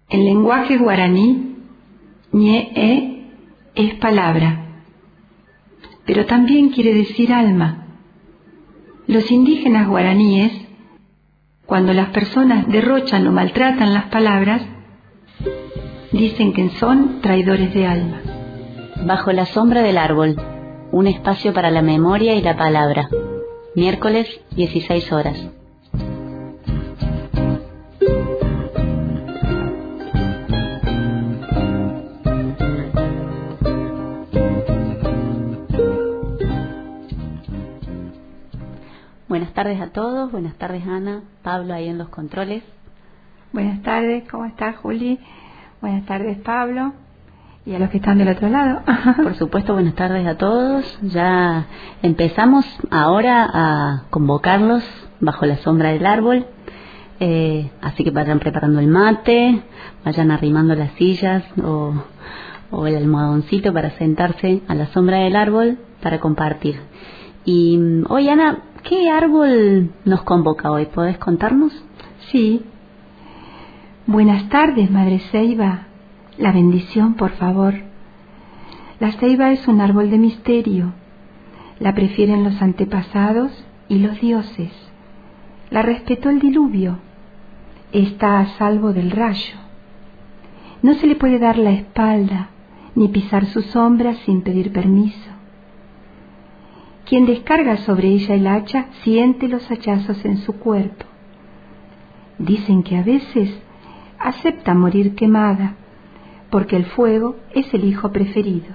En lenguaje guaraní, ñe es palabra, pero también quiere decir alma. Los indígenas guaraníes, cuando las personas derrochan o maltratan las palabras, dicen que son traidores de alma. Bajo la sombra del árbol, un espacio para la memoria y la palabra. Miércoles, 16 horas. Buenas tardes a todos, buenas tardes Ana, Pablo ahí en los controles. Buenas tardes, ¿cómo estás Juli? Buenas tardes Pablo y a los que están del otro lado. Por supuesto, buenas tardes a todos. Ya empezamos ahora a convocarlos bajo la sombra del árbol, así que vayan preparando el mate, vayan arrimando las sillas o el almohadoncito para sentarse a la sombra del árbol para compartir. Y hoy Ana, ¿qué árbol nos convoca hoy? ¿Podés contarnos? Sí. Buenas tardes, Madre Ceiba. La bendición, por favor. La ceiba es un árbol de misterio. La prefieren los antepasados y los dioses. La respetó el diluvio. Está a salvo del rayo. No se le puede dar la espalda ni pisar su sombra sin pedir permiso. Quien descarga sobre ella el hacha siente los hachazos en su cuerpo. Dicen que a veces acepta morir quemada, porque el fuego es el hijo preferido.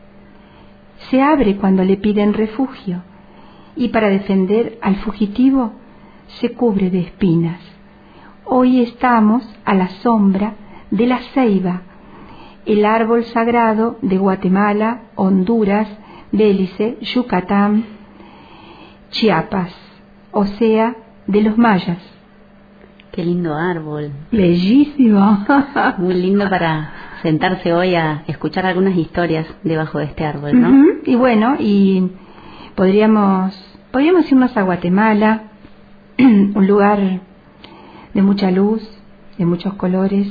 Se abre cuando le piden refugio, y para defender al fugitivo se cubre de espinas. Hoy estamos a la sombra de la ceiba, el árbol sagrado de Guatemala, Honduras, Belice, Yucatán, Chiapas, o sea, de los mayas. Qué lindo árbol. Bellísimo. Muy lindo para sentarse hoy a escuchar algunas historias debajo de este árbol, ¿no? Y bueno, y podríamos irnos a Guatemala, un lugar de mucha luz, de muchos colores,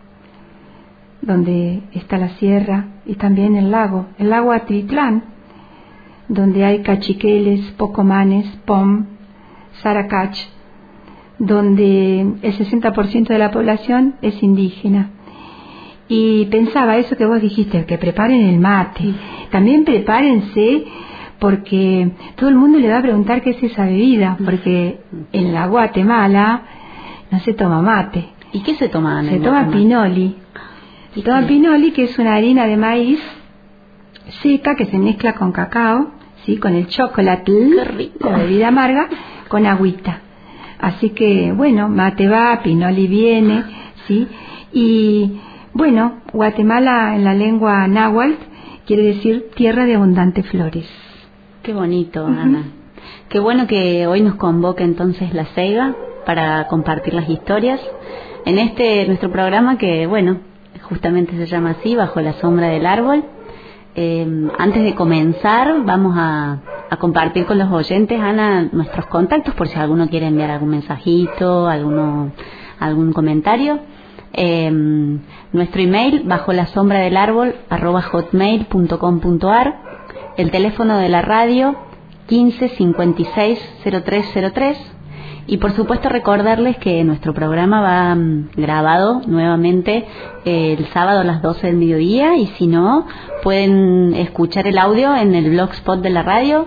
donde está la sierra y también el lago Atitlán, donde hay cachiqueles, pocomanes, pom, saracach, donde el 60% de la población es indígena. Y pensaba eso que vos dijiste, que preparen el mate. También prepárense, porque todo el mundo le va a preguntar qué es esa bebida, porque en la Guatemala no se toma mate. ¿Y qué se toma, Ana? Se toma pinoli. Se toma pinoli, que es una harina de maíz seca que se mezcla con cacao, ¿sí? Con el chocolate, la bebida amarga, con agüita. Así que, bueno, mate va, pinoli viene, ¿sí? Y, bueno, Guatemala en la lengua náhuatl quiere decir tierra de abundantes flores. Qué bonito, Ana. Qué bueno que hoy nos convoque entonces la ceiba para compartir las historias en nuestro programa que, bueno, justamente se llama así, Bajo la sombra del árbol. Antes de comenzar, vamos a compartir con los oyentes, Ana, nuestros contactos, por si alguno quiere enviar algún mensajito, algún comentario. Nuestro email, bajo la sombra del árbol, @hotmail.com.ar. El teléfono de la radio, 15 56 0303. Y por supuesto recordarles que nuestro programa va grabado nuevamente el sábado a las 12 del mediodía, y si no, pueden escuchar el audio en el blogspot de la radio,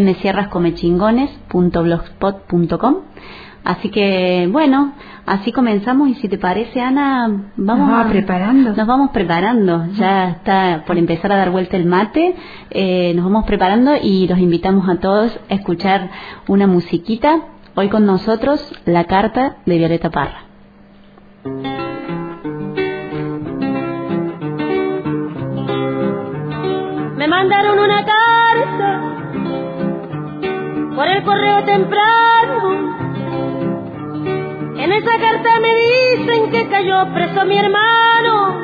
fmsierrascomechingones.blogspot.com. Así que, bueno, así comenzamos, y si te parece, Ana, nos vamos preparando. Ya está por empezar a dar vuelta el mate, nos vamos preparando y los invitamos a todos a escuchar una musiquita. Hoy con nosotros, La Carta de Violeta Parra. Me mandaron una carta por el correo temprano. En esa carta me dicen que cayó preso mi hermano,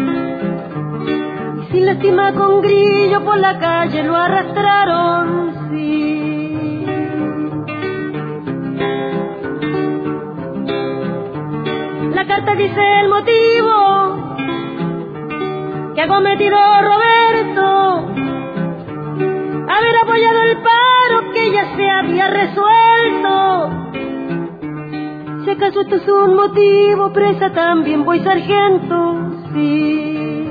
y sin lástima con grillo por la calle lo arrastraron, sí. La carta dice el motivo cometido Roberto, haber apoyado el paro que ya se había resuelto. Si acaso esto es un motivo, presa también voy sargento, sí.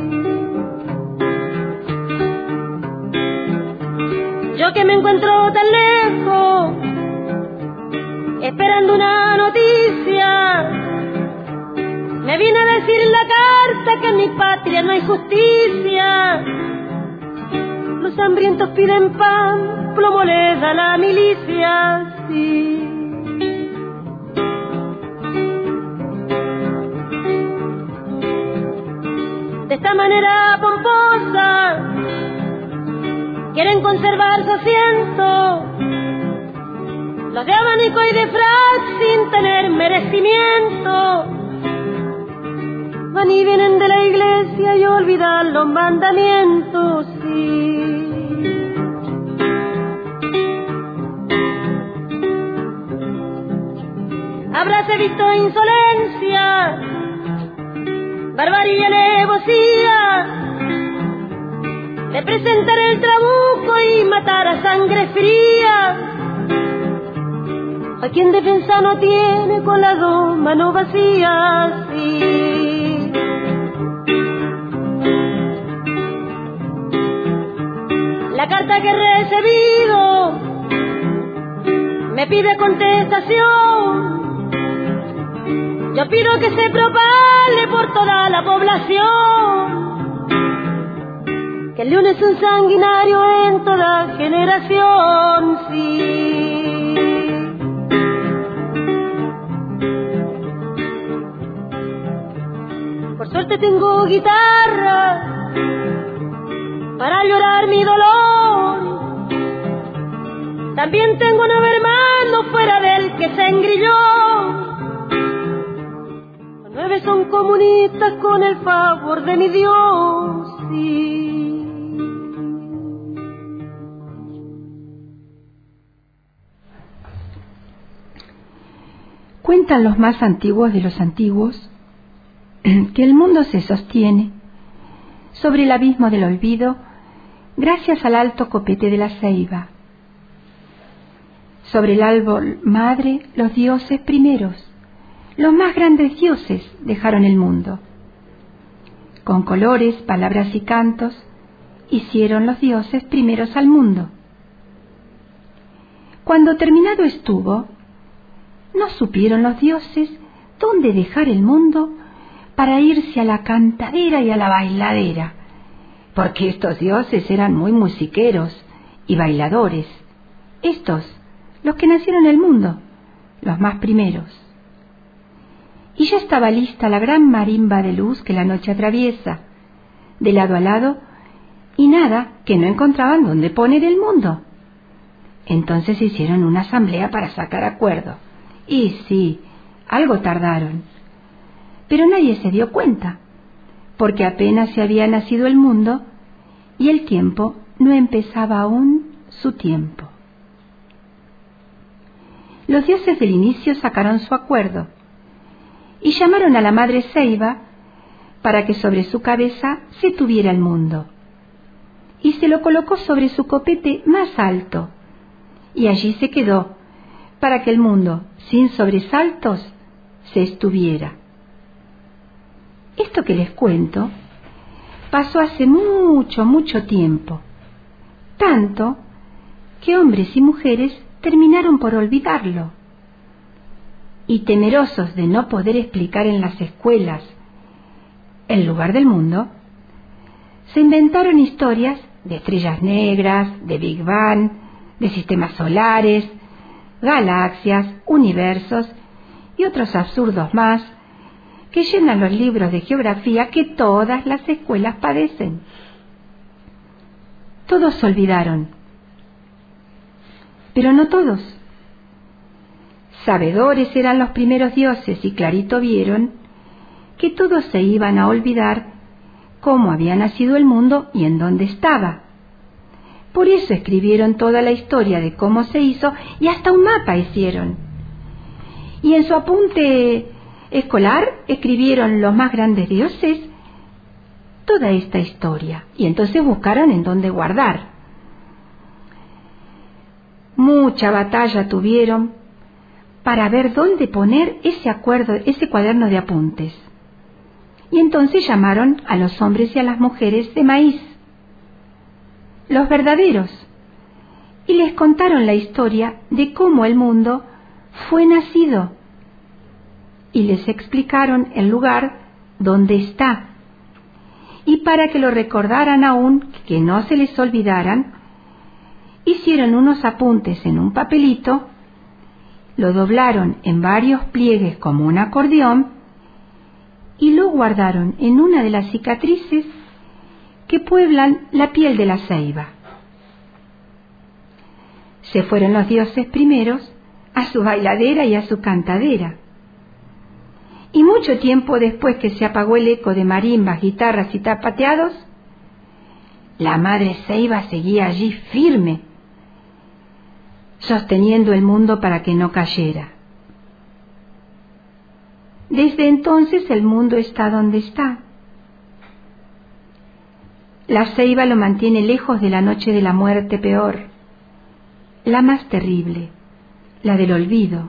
Yo que me encuentro tan lejos, esperando una noticia, me vine a decir en la carta que en mi patria no hay justicia. Los hambrientos piden pan, plomo les da la milicia, sí. De esta manera pomposa quieren conservar su asiento, los de abanico y de frac sin tener merecimiento. Van y vienen de la iglesia y olvidan los mandamientos, sí. Habráse visto insolencia, barbarie y alevosía, de presentar el trabuco y matar a sangre fría. A quien defensa no tiene con las dos manos vacías, sí. La carta que he recibido me pide contestación. Yo pido que se propague por toda la población que el león es un sanguinario en toda generación, sí. Por suerte tengo guitarra para llorar mi dolor. También tengo 9 hermanos fuera del que se engrilló. Los 9 son comunistas con el favor de mi Dios, sí. Cuentan los más antiguos de los antiguos que el mundo se sostiene sobre el abismo del olvido gracias al alto copete de la ceiba. Sobre el árbol madre los dioses primeros, los más grandes dioses, dejaron el mundo. Con colores, palabras y cantos hicieron los dioses primeros al mundo. Cuando terminado estuvo, no supieron los dioses dónde dejar el mundo para irse a la cantadera y a la bailadera, porque estos dioses eran muy musiqueros y bailadores, estos, los que nacieron en el mundo, los más primeros. Y ya estaba lista la gran marimba de luz que la noche atraviesa, de lado a lado, y nada que no encontraban dónde poner el mundo. Entonces hicieron una asamblea para sacar acuerdo. Y sí, algo tardaron. Pero nadie se dio cuenta, porque apenas se había nacido el mundo y el tiempo no empezaba aún su tiempo. Los dioses del inicio sacaron su acuerdo y llamaron a la madre ceiba para que sobre su cabeza se tuviera el mundo. Y se lo colocó sobre su copete más alto, y allí se quedó, para que el mundo, sin sobresaltos, se estuviera. Esto que les cuento pasó hace mucho, mucho tiempo, tanto que hombres y mujeres terminaron por olvidarlo. Y temerosos de no poder explicar en las escuelas el lugar del mundo, se inventaron historias de estrellas negras, de Big Bang, de sistemas solares, galaxias, universos y otros absurdos más que llenan los libros de geografía que todas las escuelas padecen. Todos se olvidaron, pero no todos. Sabedores eran los primeros dioses y clarito vieron que todos se iban a olvidar cómo había nacido el mundo y en dónde estaba. Por eso escribieron toda la historia de cómo se hizo y hasta un mapa hicieron. Y en su apunte escolar escribieron los más grandes dioses toda esta historia. Y entonces buscaron en dónde guardar. Mucha batalla tuvieron para ver dónde poner ese cuaderno de apuntes. Y entonces llamaron a los hombres y a las mujeres de maíz, los verdaderos, y les contaron la historia de cómo el mundo fue nacido, y les explicaron el lugar donde está. Y para que lo recordaran aún, que no se les olvidaran, hicieron unos apuntes en un papelito, lo doblaron en varios pliegues como un acordeón y lo guardaron en una de las cicatrices que pueblan la piel de la ceiba. Se fueron los dioses primeros a su bailadera y a su cantadera. Y mucho tiempo después que se apagó el eco de marimbas, guitarras y tapateados, la madre ceiba seguía allí firme, sosteniendo el mundo para que no cayera. Desde entonces el mundo está donde está. La ceiba lo mantiene lejos de la noche de la muerte peor, la más terrible, la del olvido.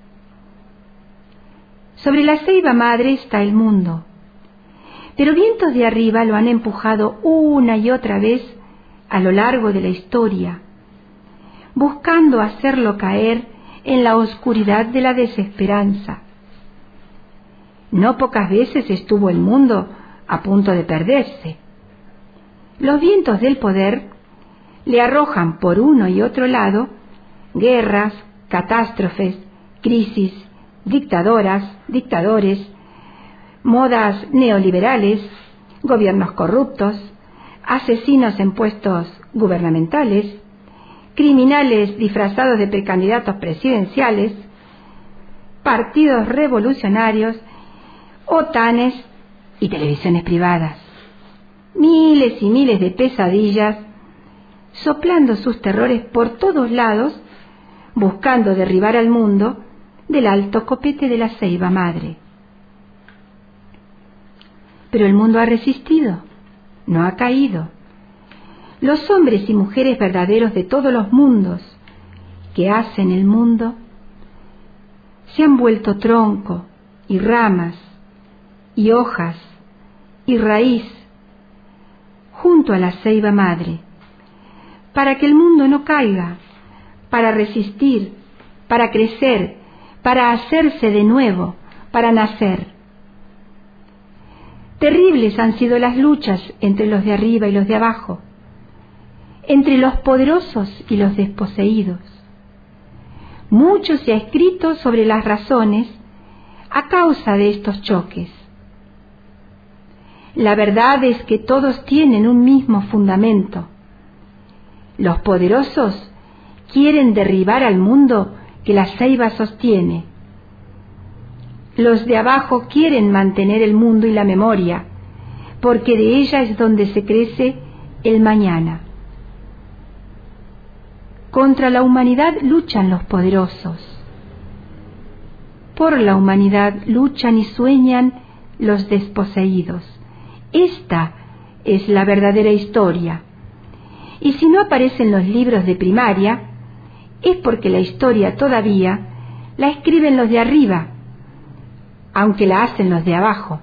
Sobre la ceiba madre está el mundo, pero vientos de arriba lo han empujado una y otra vez a lo largo de la historia, buscando hacerlo caer en la oscuridad de la desesperanza. No pocas veces estuvo el mundo a punto de perderse. Los vientos del poder le arrojan por uno y otro lado guerras, catástrofes, crisis, dictadores, modas neoliberales, gobiernos corruptos, asesinos en puestos gubernamentales, criminales disfrazados de precandidatos presidenciales, partidos revolucionarios, OTANes y televisiones privadas. Miles y miles de pesadillas soplando sus terrores por todos lados, buscando derribar al mundo del alto copete de la ceiba madre. Pero el mundo ha resistido, no ha caído. Los hombres y mujeres verdaderos de todos los mundos que hacen el mundo se han vuelto tronco y ramas y hojas y raíz junto a la ceiba madre, para que el mundo no caiga, para resistir, para crecer, para hacerse de nuevo, para nacer. Terribles han sido las luchas entre los de arriba y los de abajo, entre los poderosos y los desposeídos. Mucho se ha escrito sobre las razones a causa de estos choques. La verdad es que todos tienen un mismo fundamento. Los poderosos quieren derribar al mundo que la ceiba sostiene. Los de abajo quieren mantener el mundo y la memoria, porque de ella es donde se crece el mañana. Contra la humanidad luchan los poderosos. Por la humanidad luchan y sueñan los desposeídos. Esta es la verdadera historia. Y si no aparece en los libros de primaria, es porque la historia todavía la escriben los de arriba, aunque la hacen los de abajo.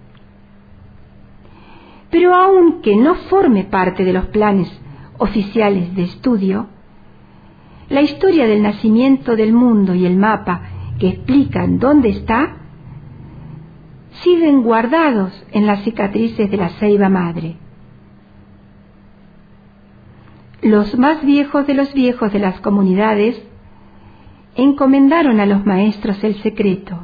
Pero aunque no forme parte de los planes oficiales de estudio, la historia del nacimiento del mundo y el mapa que explican dónde está siguen guardados en las cicatrices de la ceiba madre. Los más viejos de los viejos de las comunidades encomendaron a los maestros el secreto.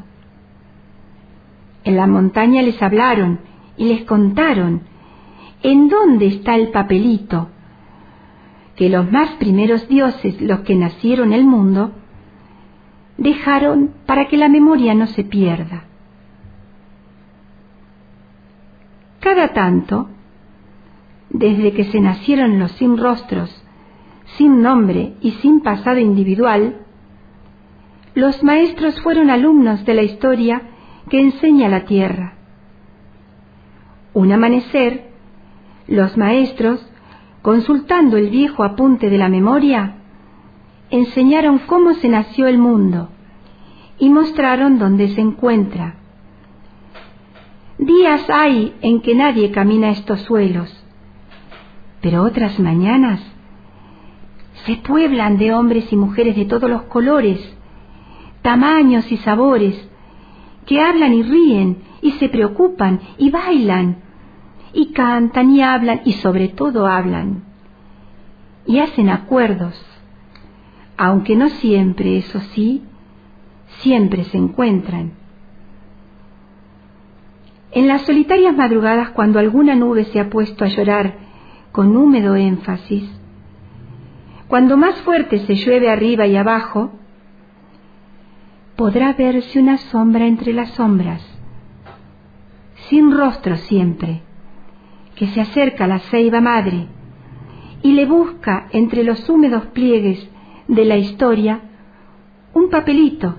En la montaña les hablaron y les contaron en dónde está el papelito que los más primeros dioses, los que nacieron el mundo, dejaron para que la memoria no se pierda. Cada tanto, desde que se nacieron los sin rostros, sin nombre y sin pasado individual, los maestros fueron alumnos de la historia que enseña la tierra. Un amanecer Los maestros, consultando el viejo apunte de la memoria, enseñaron cómo se nació el mundo y mostraron dónde se encuentra. Días hay en que nadie camina estos suelos, pero otras mañanas se pueblan de hombres y mujeres de todos los colores, tamaños y sabores, que hablan y ríen y se preocupan y bailan y cantan y hablan y sobre todo hablan y hacen acuerdos, aunque no siempre, eso sí, siempre se encuentran. En las solitarias madrugadas, cuando alguna nube se ha puesto a llorar con húmedo énfasis, cuando más fuerte se llueve arriba y abajo, podrá verse una sombra entre las sombras, sin rostro siempre, que se acerca a la ceiba madre y le busca entre los húmedos pliegues de la historia un papelito.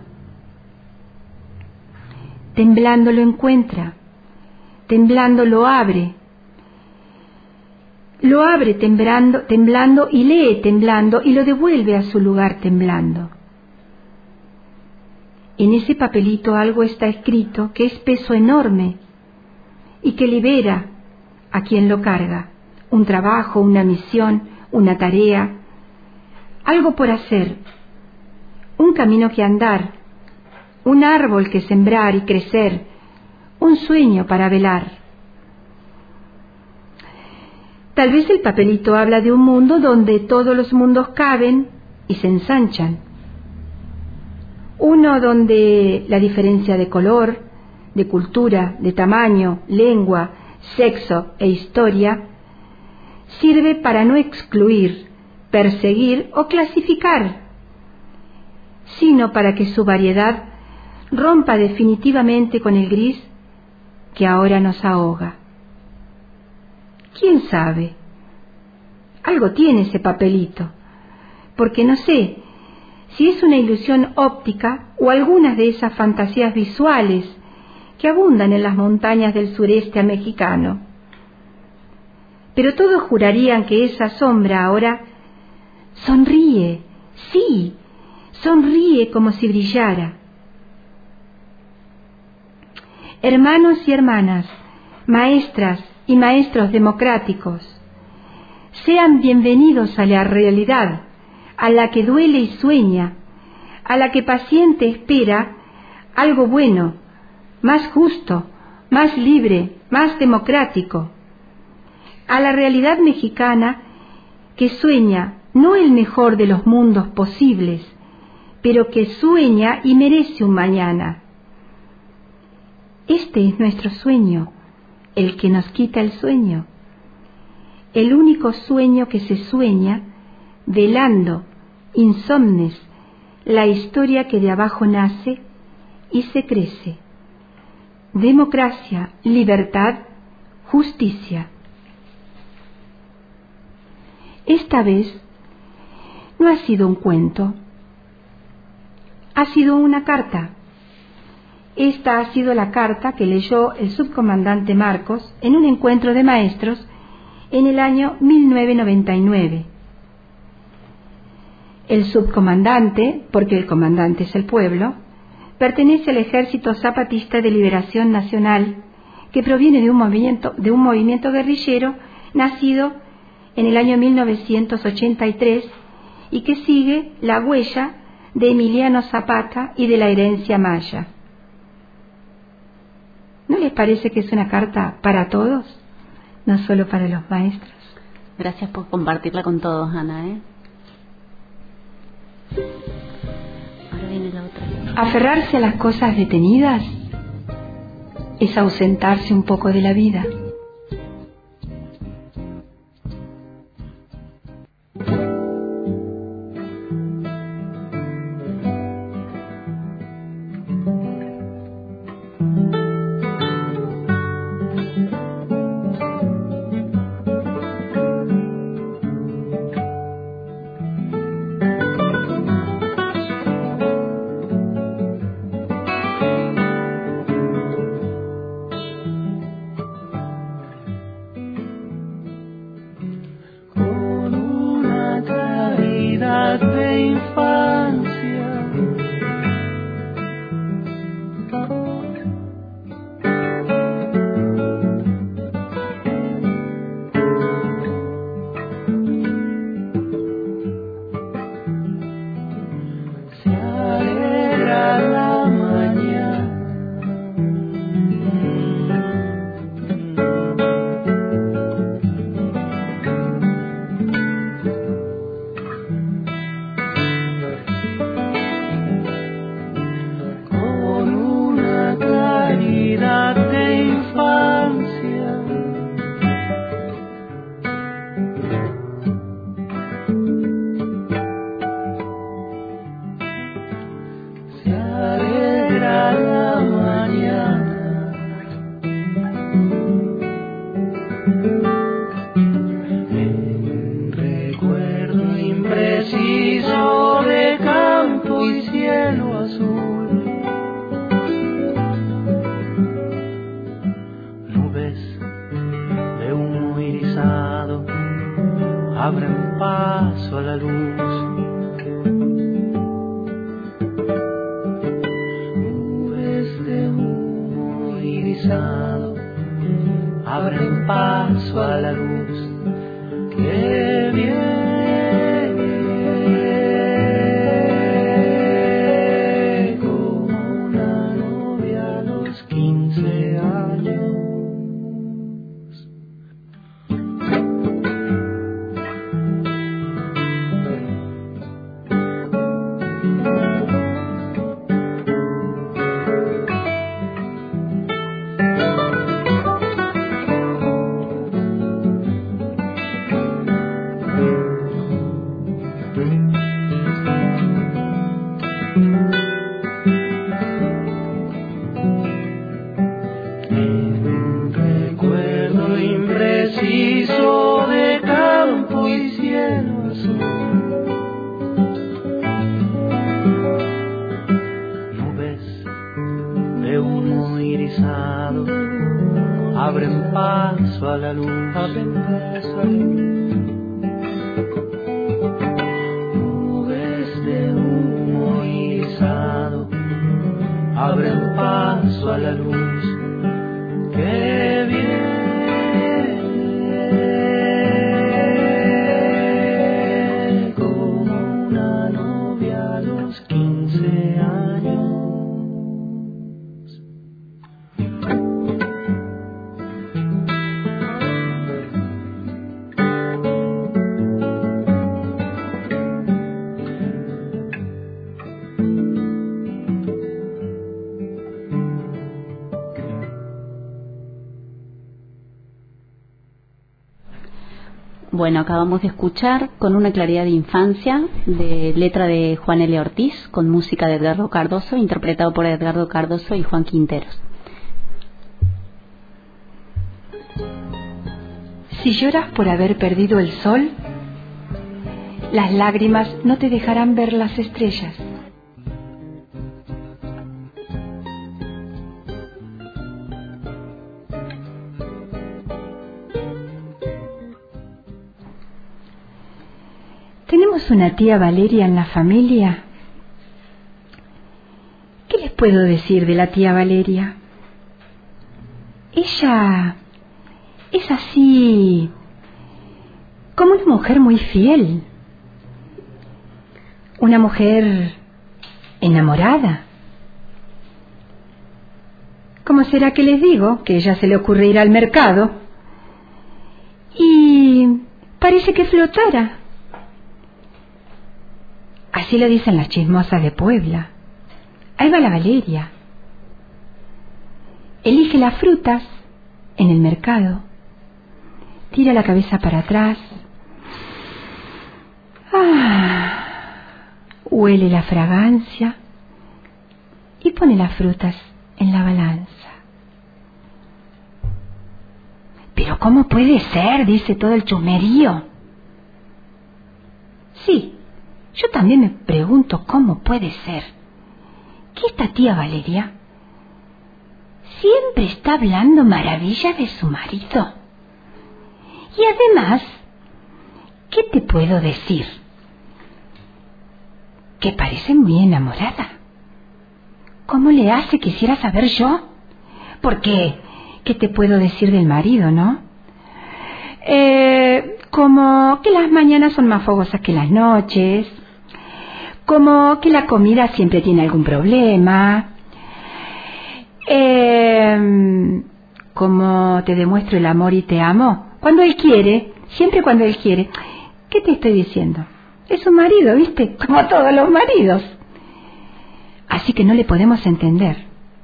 Temblando lo encuentra, temblando lo abre temblando y lee temblando y lo devuelve a su lugar temblando. En ese papelito algo está escrito que es peso enorme y que libera a quien lo carga, un trabajo, una misión, una tarea, algo por hacer, un camino que andar, un árbol que sembrar y crecer, un sueño para velar. Tal vez el papelito habla de un mundo donde todos los mundos caben y se ensanchan. Uno donde la diferencia de color, de cultura, de tamaño, lengua, sexo e historia sirve para no excluir, perseguir o clasificar, sino para que su variedad rompa definitivamente con el gris que ahora nos ahoga. ¿Quién sabe? Algo tiene ese papelito, porque no sé si es una ilusión óptica o algunas de esas fantasías visuales que abundan en las montañas del sureste mexicano. Pero todos jurarían que esa sombra ahora sonríe, sí, sonríe como si brillara. Hermanos y hermanas, maestras y maestros democráticos, sean bienvenidos a la realidad, a la que duele y sueña, a la que paciente espera algo bueno, más justo, más libre, más democrático, a la realidad mexicana que sueña no el mejor de los mundos posibles, pero que sueña y merece un mañana. Este es nuestro sueño, el que nos quita el sueño, el único sueño que se sueña, velando, insomnes, la historia que de abajo nace y se crece. Democracia, libertad, justicia. Esta vez no ha sido un cuento, ha sido una carta. Esta ha sido la carta que leyó el subcomandante Marcos en un encuentro de maestros en el año 1999. El subcomandante, porque el comandante es el pueblo, pertenece al Ejército Zapatista de Liberación Nacional, que proviene de un movimiento guerrillero nacido en el año 1983 y que sigue la huella de Emiliano Zapata y de la herencia maya. ¿No les parece que es una carta para todos, no solo para los maestros? Gracias por compartirla con todos, Ana, Ahora viene la otra. Aferrarse a las cosas detenidas es ausentarse un poco de la vida. Nubes de humo irisado abren paso a la luz. Nubes de humo irisado abren paso a la luz que viene como una novia a los 15 años. Abren paso a la luz, abren paso a la luz. Nubes de humo irisado abren paso a la luz que viene como una novia a los 15 años. Bueno, acabamos de escuchar Con una claridad de infancia, de letra de Juan L. Ortiz, con música de Edgardo Cardoso, interpretado por Edgardo Cardoso y Juan Quinteros. Si lloras por haber perdido el sol, las lágrimas no te dejarán ver las estrellas. Tenemos una tía Valeria en la familia. ¿Qué les puedo decir de la tía Valeria? Ella es así, como una mujer muy fiel, una mujer enamorada. ¿Cómo será que les digo? Que a ella se le ocurre ir al mercado y parece que flotara. Así lo dicen las chismosas de Puebla. Ahí va la Valeria. Elige las frutas en el mercado. Tira la cabeza para atrás. Huele la fragancia y pone las frutas en la balanza. ¿Pero cómo puede ser?, dice todo el chusmerío. Sí, yo también me pregunto cómo puede ser que esta tía Valeria siempre está hablando maravillas de su marido. Y además, ¿qué te puedo decir? Que parece muy enamorada. ¿Cómo le hace? Quisiera saber yo. Porque, ¿qué te puedo decir del marido, no? Como que las mañanas son más fogosas que las noches, como que la comida siempre tiene algún problema, como te demuestro el amor y te amo cuando él quiere, siempre cuando él quiere. ¿Qué te estoy diciendo? Es un marido, ¿viste? Como todos los maridos. Así que no le podemos entender.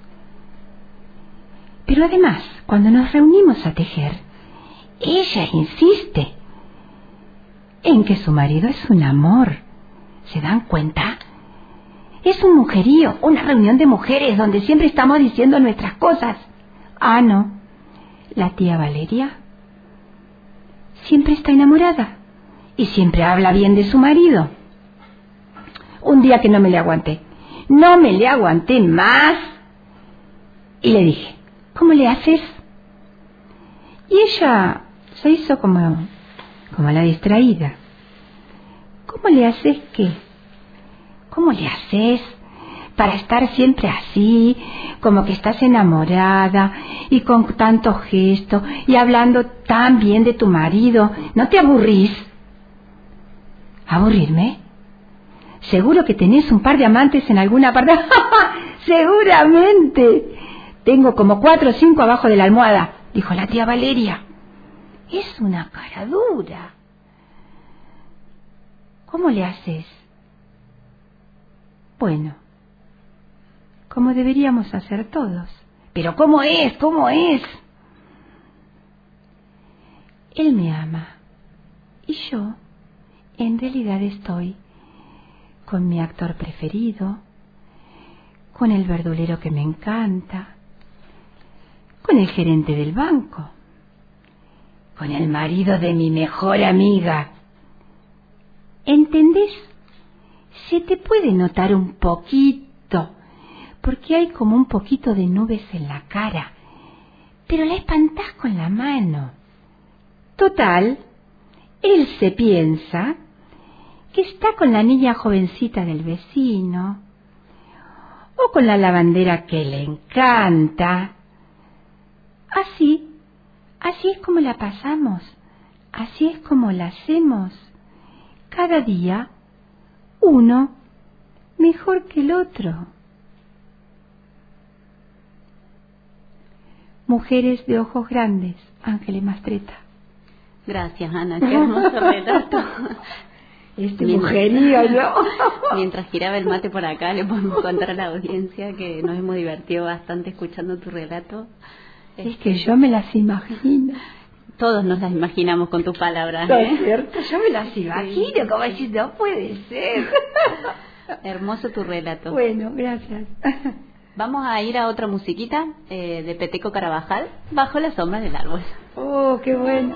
Pero además, cuando nos reunimos a tejer, ella insiste en que su marido es un amor. ¿Se dan cuenta? Es un mujerío, una reunión de mujeres donde siempre estamos diciendo nuestras cosas. Ah, no. La tía Valeria siempre está enamorada y siempre habla bien de su marido. Un día que no me le aguanté más, y le dije: ¿cómo le haces? Y ella se hizo como la distraída. ¿Cómo le haces qué? ¿Cómo le haces para estar siempre así, como que estás enamorada y con tantos gestos y hablando tan bien de tu marido? ¿No te aburrís? ¿Aburrirme? Seguro que tenés un par de amantes en alguna parte. Seguramente. Tengo como 4 o 5 abajo de la almohada, dijo la tía Valeria. Es una cara dura. ¿Cómo le haces? Bueno, como deberíamos hacer todos. Pero ¿cómo es? ¿Cómo es? Él me ama. Y yo, en realidad, estoy con mi actor preferido, con el verdulero que me encanta, con el gerente del banco, con el marido de mi mejor amiga. ¿Entendés? Se te puede notar un poquito, porque hay como un poquito de nubes en la cara, pero la espantás con la mano. Total, él se piensa que está con la niña jovencita del vecino, o con la lavandera que le encanta. Así es como la pasamos, así es como la hacemos. Cada día, uno mejor que el otro. Mujeres de ojos grandes, Ángeles Mastretta. Gracias, Ana, qué hermoso relato. Mujerío, ¿no? Mientras giraba el mate por acá, le podemos contar a la audiencia que nos hemos divertido bastante escuchando tu relato. Es que yo me las imagino. Todos nos las imaginamos con tus palabras, ¿No es cierto? Yo me las imagino, sí. Como decís, no puede ser. Hermoso tu relato. Bueno, gracias. Vamos a ir a otra musiquita de Peteco Carabajal, Bajo la sombra del árbol. Oh, qué bueno.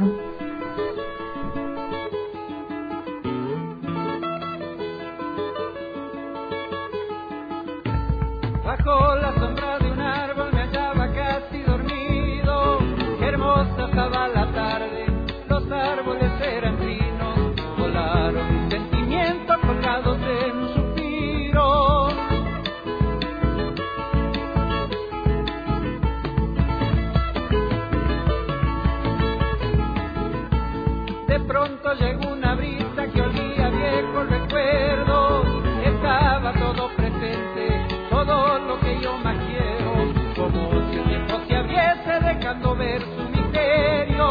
Bajo la sombra de un árbol me hallaba casi dormido. Qué hermosa estaba la tarde, los árboles eran finos. Volaron mis sentimientos colgados en un suspiro. De pronto llegó una brisa que olía viejo recuerdo. Estaba todo presente, todo lo que yo más quiero, como si el tiempo se abriese dejando ver su misterio.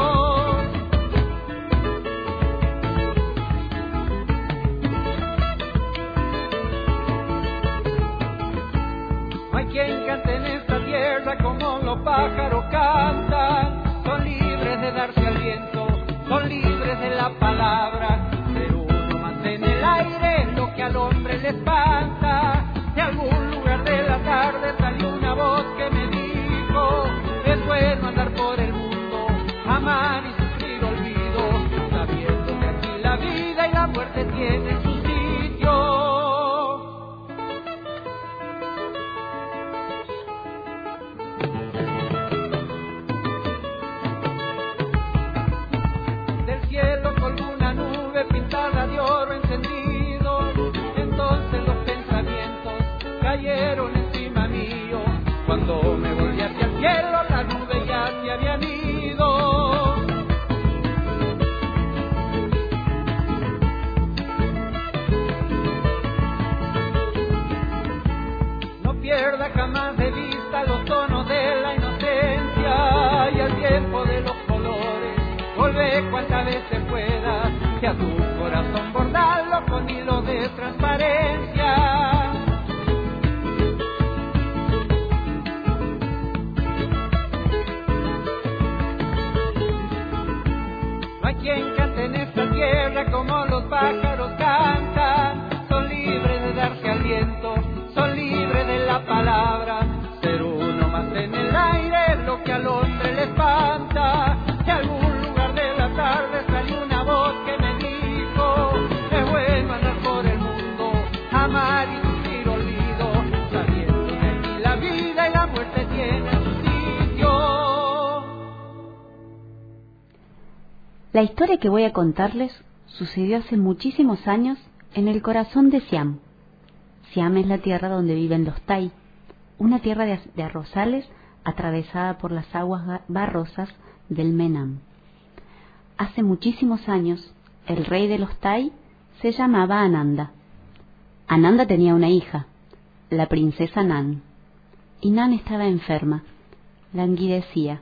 No hay quien cante en esta tierra como los pájaros cantan, son libres de darse al viento, son libres de la palabra, pero uno más en el aire lo que al hombre le espanta. De algún lugar de la tarde salió una voz que me dijo: es bueno andar por el mundo, amar y sufrir olvido, sabiendo que aquí la vida y la muerte tienen su sitio. Del cielo colgó una nube pintada de oro encendido, entonces los pensamientos cayeron encima mío. Cuando me volví hacia el cielo, la nube ya se habían ido. No pierda jamás de vista los tonos de la inocencia y el tiempo de los colores. Volvé cuantas veces puedas, que a tu corazón bordarlo con hilo de transparencia. No hay quien cante en esta tierra como los pájaros cantan, son libres de darse al viento, son libres de la palabra, ser uno más en el aire es lo que al hombre le espanta. De algún lugar de la tarde salió una voz que me dijo: es bueno andar por el mundo, amar y sufrir olvido, sabiendo que aquí la vida y la muerte tienen su sitio. La historia que voy a contarles sucedió hace muchísimos años en el corazón de Siam. Siam es la tierra donde viven los Tai, una tierra de arrozales atravesada por las aguas barrosas del Menam. Hace muchísimos años, el rey de los Tai se llamaba Ananda. Ananda tenía una hija, la princesa Nan, y Nan estaba enferma, languidecía.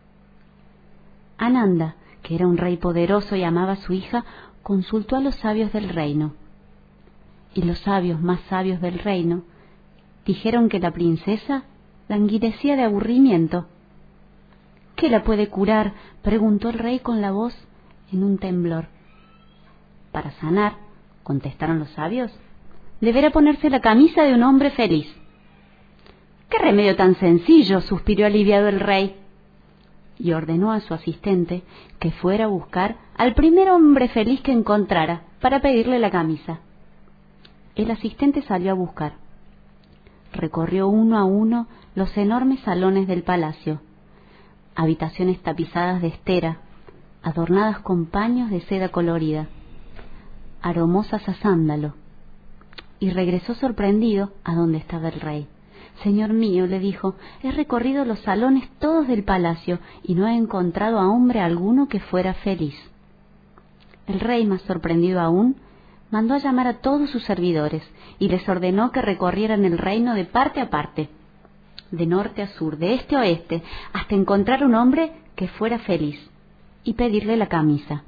Ananda, que era un rey poderoso y amaba a su hija, consultó a los sabios del reino. Y los sabios más sabios del reino dijeron que la princesa languidecía de aburrimiento. ¿Qué la puede curar?, preguntó el rey con la voz en un temblor. Para sanar, contestaron los sabios, deberá ponerse la camisa de un hombre feliz. ¡Qué remedio tan sencillo!, suspiró aliviado el rey. Y ordenó a su asistente que fuera a buscar al primer hombre feliz que encontrara para pedirle la camisa. El asistente salió a buscar. Recorrió uno a uno los enormes salones del palacio, habitaciones tapizadas de estera, adornadas con paños de seda colorida, aromosas a sándalo, y regresó sorprendido a donde estaba el rey. «Señor mío», le dijo, «he recorrido los salones todos del palacio y no he encontrado a hombre alguno que fuera feliz». El rey, más sorprendido aún, mandó a llamar a todos sus servidores y les ordenó que recorrieran el reino de parte a parte, de norte a sur, de este a oeste, hasta encontrar un hombre que fuera feliz y pedirle la camisa.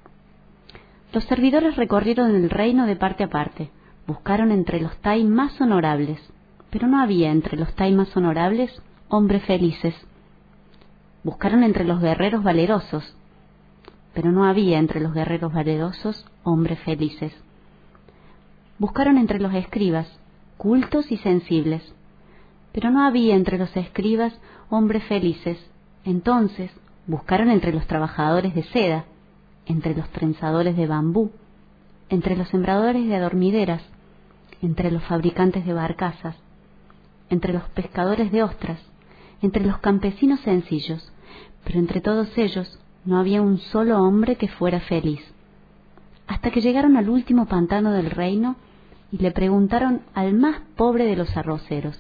Los servidores recorrieron el reino de parte a parte, buscaron entre los Tai más honorables, pero no había entre los Tai más honorables hombres felices. Buscaron entre los guerreros valerosos, pero no había entre los guerreros valerosos hombres felices. Buscaron entre los escribas, cultos y sensibles, pero no había entre los escribas hombres felices. Entonces buscaron entre los trabajadores de seda, entre los trenzadores de bambú, entre los sembradores de adormideras, entre los fabricantes de barcazas, entre los pescadores de ostras, entre los campesinos sencillos, pero entre todos ellos no había un solo hombre que fuera feliz. Hasta que llegaron al último pantano del reino y le preguntaron al más pobre de los arroceros: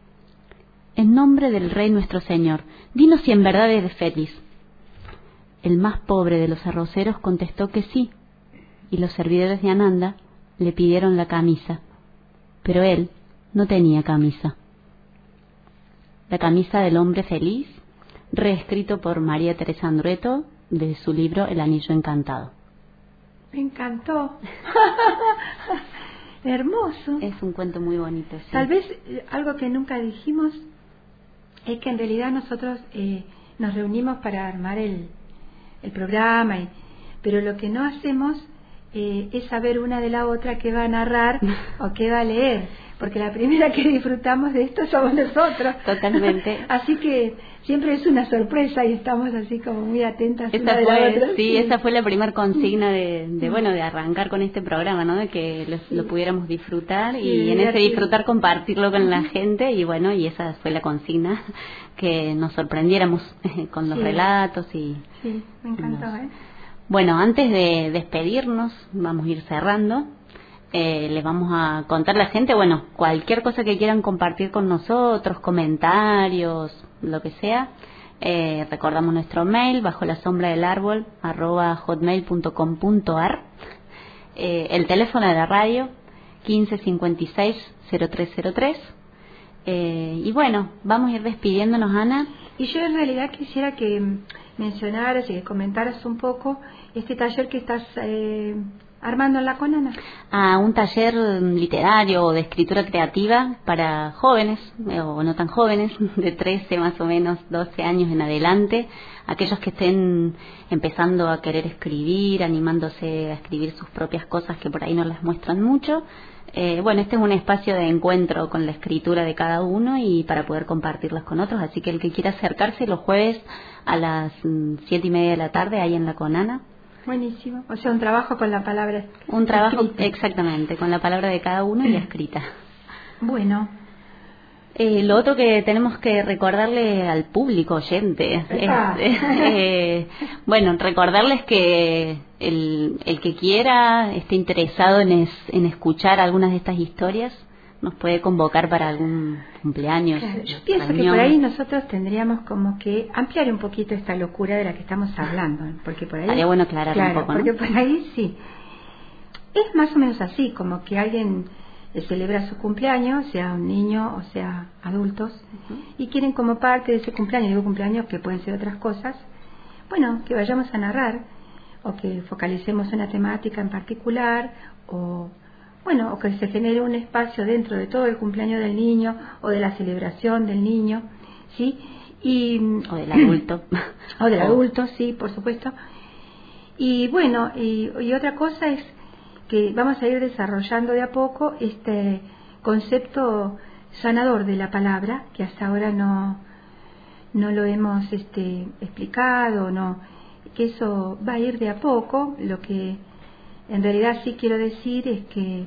«En nombre del rey nuestro señor, dinos si en verdad eres feliz». El más pobre de los arroceros contestó que sí, y los servidores de Ananda le pidieron la camisa, pero él no tenía camisa. La camisa del hombre feliz, reescrito por María Teresa Andrueto de su libro El anillo encantado. Me encantó. Hermoso. Es un cuento muy bonito, sí. Tal vez algo que nunca dijimos es que en realidad nosotros nos reunimos para armar el programa, pero lo que no hacemos es saber una de la otra qué va a narrar o qué va a leer, porque la primera que disfrutamos de esto somos nosotros. Totalmente. Así que siempre es una sorpresa y estamos así como muy atentas una de la otra. Sí, esa fue la primera consigna de arrancar con este programa, ¿no? De que lo pudiéramos disfrutar y en ese disfrutar compartirlo con la gente y bueno, y esa fue la consigna, que nos sorprendiéramos con los relatos y... Sí, me encantó, Bueno, antes de despedirnos, vamos a ir cerrando. Les vamos a contar a la gente, bueno, cualquier cosa que quieran compartir con nosotros, comentarios, lo que sea. Recordamos nuestro mail, bajo la sombra del árbol, @hotmail.com.ar. El teléfono de la radio, 1556-0303. Y bueno, vamos a ir despidiéndonos, Ana. Y yo en realidad quisiera que mencionaras y que comentaras un poco este taller que estás armando en la Conana. Un taller literario o de escritura creativa para jóvenes o no tan jóvenes, de 13 más o menos, 12 años en adelante, aquellos que estén empezando a querer escribir, animándose a escribir sus propias cosas que por ahí no las muestran mucho. Bueno, este es un espacio de encuentro con la escritura de cada uno y para poder compartirlas con otros, así que el que quiera acercarse los jueves a las 7:30 de la tarde ahí en la Conana. Buenísimo, o sea, un trabajo con la palabra. Un trabajo, exactamente, con la palabra de cada uno y la escrita. Bueno, Lo otro que tenemos que recordarle al público oyente bueno, recordarles que el que quiera, esté interesado en escuchar algunas de estas historias, nos puede convocar para algún cumpleaños. Claro, yo pienso que por ahí nosotros tendríamos como que ampliar un poquito esta locura de la que estamos hablando, porque por ahí estaría bueno aclarar un poco, ¿no? Porque por ahí sí es más o menos así, como que alguien celebra su cumpleaños, sea un niño o sea adultos, y quieren como parte de ese cumpleaños, digo cumpleaños que pueden ser otras cosas, bueno, que vayamos a narrar o que focalicemos una temática en particular, o bueno, o que se genere un espacio dentro de todo el cumpleaños del niño o de la celebración del niño, ¿sí? O del adulto. O del adulto, sí, por supuesto. Y bueno, y otra cosa es que vamos a ir desarrollando de a poco este concepto sanador de la palabra, que hasta ahora no lo hemos explicado, que eso va a ir de a poco. Lo que en realidad sí quiero decir es que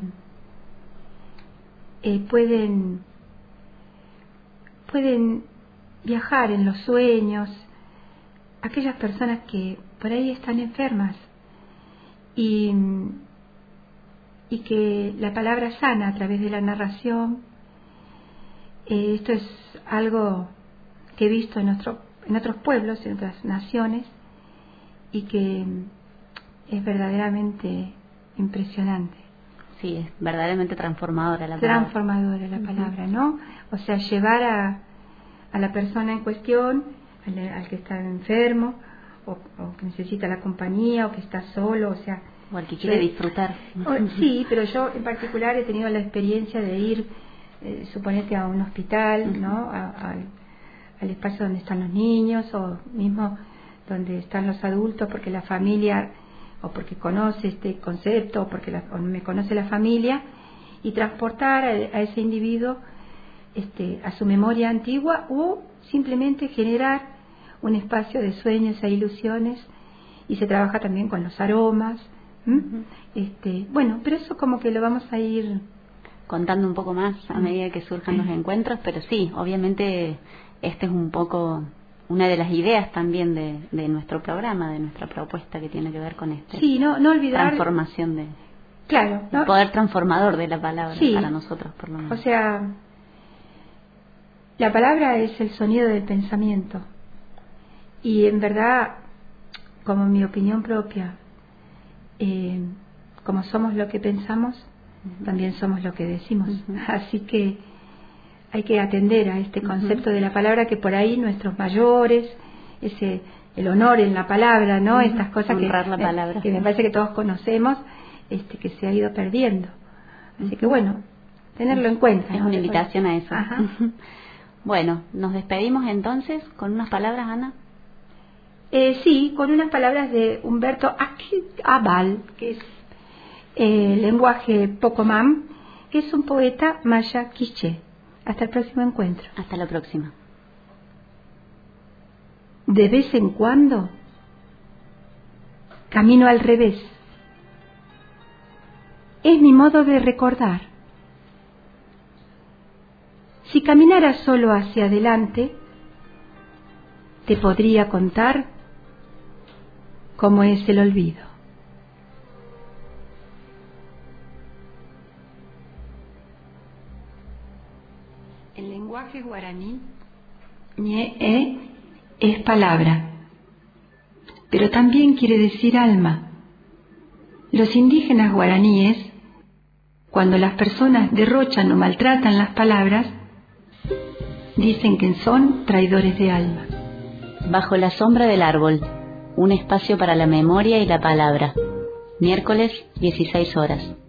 pueden viajar en los sueños aquellas personas que por ahí están enfermas y que la palabra sana a través de la narración. Esto es algo que he visto en otros pueblos, en otras naciones, y que es verdaderamente impresionante. Sí, es verdaderamente transformadora la palabra. Transformadora la palabra, ¿no? O sea, llevar a la persona en cuestión, al que está enfermo, o que necesita la compañía, o que está solo, o sea... O al que quiere disfrutar. Sí, pero yo en particular he tenido la experiencia de ir, suponete, a un hospital, ¿no? Al espacio donde están los niños, o mismo donde están los adultos, porque la familia, o porque conoce este concepto, o porque o me conoce la familia, y transportar a ese individuo a su memoria antigua, o simplemente generar un espacio de sueños e ilusiones, y se trabaja también con los aromas. Bueno, pero eso como que lo vamos a ir contando un poco más a medida que surjan los encuentros, pero sí, obviamente este es un poco una de las ideas también de nuestro programa, de nuestra propuesta, que tiene que ver con no olvidar transformación de claro, ¿no? El poder transformador de la palabra, sí, para nosotros por lo menos. O sea, la palabra es el sonido del pensamiento, y en verdad, como mi opinión propia, como somos lo que pensamos, también somos lo que decimos. Así que hay que atender a este concepto de la palabra, que por ahí nuestros mayores, el honor en la palabra, ¿no? Estas cosas honrar la palabra, que me parece que todos conocemos, que se ha ido perdiendo. Así que bueno, tenerlo en cuenta. Es una invitación a eso. Bueno, nos despedimos entonces con unas palabras, Ana. Sí, con unas palabras de Humberto Abal, que es lenguaje Pocomam, que es un poeta maya quiché. Hasta el próximo encuentro. Hasta la próxima. De vez en cuando camino al revés. Es mi modo de recordar. Si caminara solo hacia adelante, te podría contar cómo es el olvido. El lenguaje guaraní, ñe es palabra, pero también quiere decir alma. Los indígenas guaraníes, cuando las personas derrochan o maltratan las palabras, dicen que son traidores de alma. Bajo la sombra del árbol, un espacio para la memoria y la palabra. Miércoles, 16 horas.